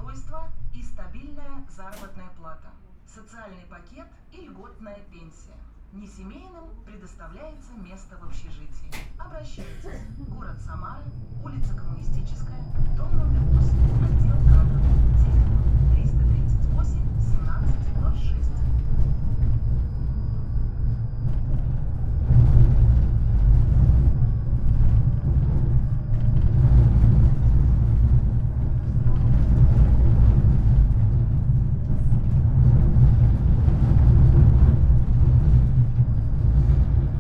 трудоустройство и стабильная заработная плата, социальный пакет и льготная пенсия. Несемейным предоставляется место в общежитии. Обращайтесь. Город Самара, улица Коммунистическая, дом номер 8, отдел кадров.